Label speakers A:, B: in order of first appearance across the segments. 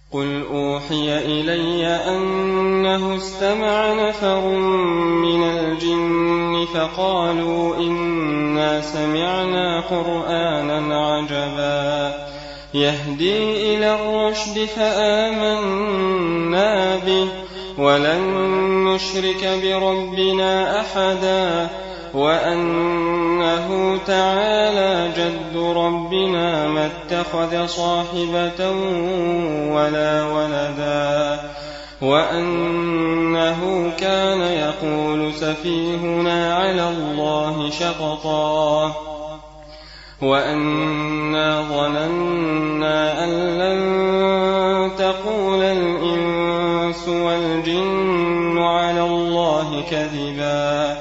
A: قل أوحي إلي أنه استمع نفر من الجن فقالوا إنا سمعنا قرآنا عجبا يهدي إلى الرشد فآمنا به ولن نشرك بربنا أحدا وأنه تعالى جد ربنا ما اتخذ صاحبة ولا ولدا وأنه كان يقول سفيهنا على الله شططا وأنا ظننا أن لن تقول الإنس والجن على الله كذبا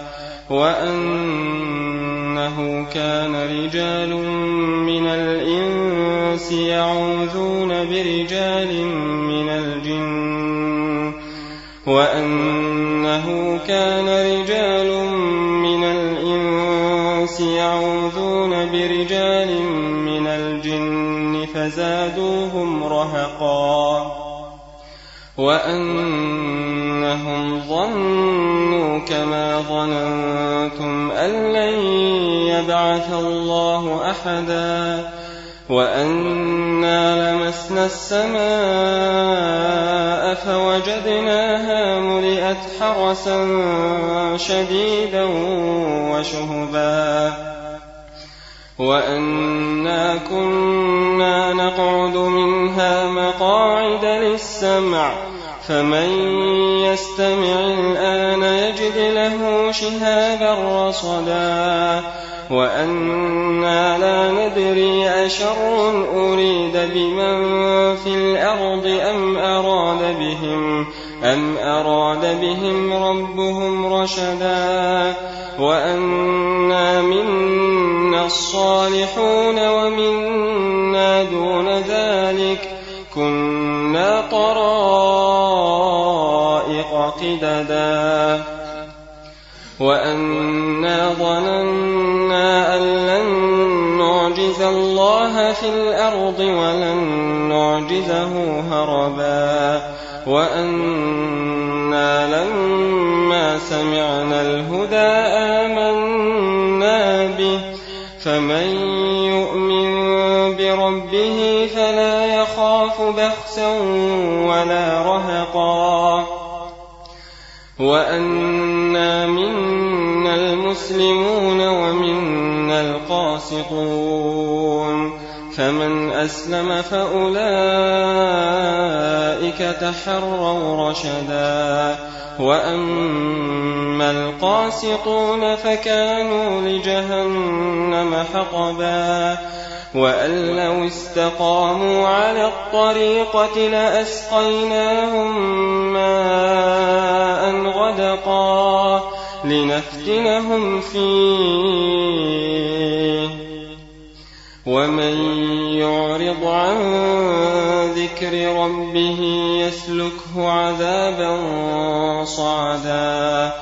A: وأنه كان رجال من الإنس يعوذون برجال من الجن وأنه كان رجال من الإنس يعوذون برجال من الجن فزادوهم رهقا وأنهم ظنوا كما ظننتم أن لن يبعث الله أحدا وأنا لمسنا السماء فوجدناها ملئت حرسا شديدا وشهبا وأنا كنا نقعد منها مقاعد للسمع فمن يستمع الآن يجد له شهابا رصدا وأنا لا ندري أشر أريد بمن في الأرض أم أراد بهم ربهم رشدا وأنا منا الصالحون ومنا دون ذلك كنا طرائق قددا وأنا ظننا أن لن نعجز الله في الأرض ولن نعجزه هربا وأنا لما سمعنا الهدى آمنا به فمن يؤمن بربه فلا يخاف بخسا ولا رهقا وأنا منا المسلمون ومنا القاسطون فمن أسلم فأولئك تحروا رشدا وأما القاسطون فكانوا لجهنم حطبا وأن لو استقاموا على الطريقة لأسقيناهم ماء غدقا لنفتنهم فيه ومن يعرض عن ذكر ربه يسلكه عذابا صعدا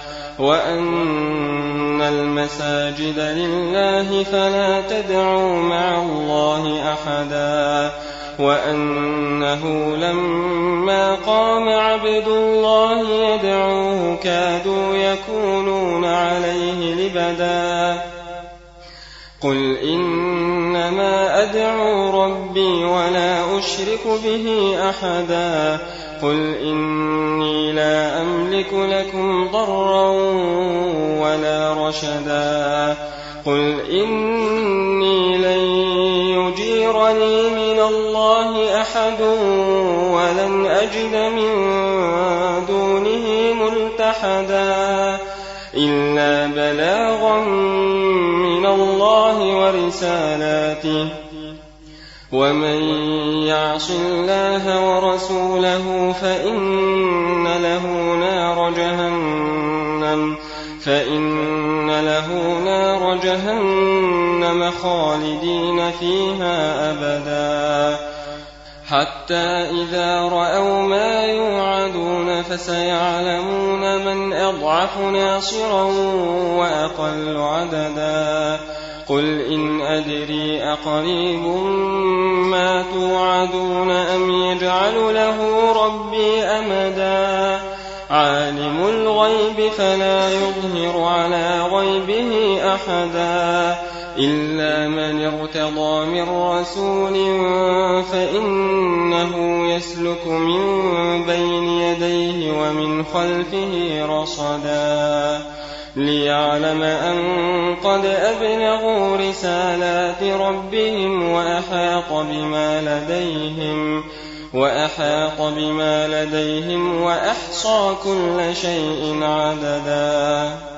A: وأن المساجد لله فلا تدعوا مع الله أحدا وأنه لما قام عبد الله يدعوه كادوا يكونون عليه لبدا قل إنما أدعو ربي ولا أشرك به أحدا قل إني لا أملك لكم ضرا ولا رشدا قل إني لن يجيرني من الله أحد ولن أجد من دونه ملتحدا إلا بلاغا من الله ورسالاته ومن يعص الله ورسوله فإن له نار جهنم خالدين فيها أبدا حتى إذا رأوا ما يوعدون فسيعلمون من أضعف ناصرا وأقل عددا قل إن أدري أقريب ما توعدون أم يجعل له ربي أمدا عالم الغيب فلا يظهر على غيبه أحدا إلا من ارتضى من رسول فإنه يسلك من بين يديه ومن خلفه رصدا ليعلم أن قد أبلغوا رسالات ربهم وأحاط بما لديهم وأحصى كل شيء عددا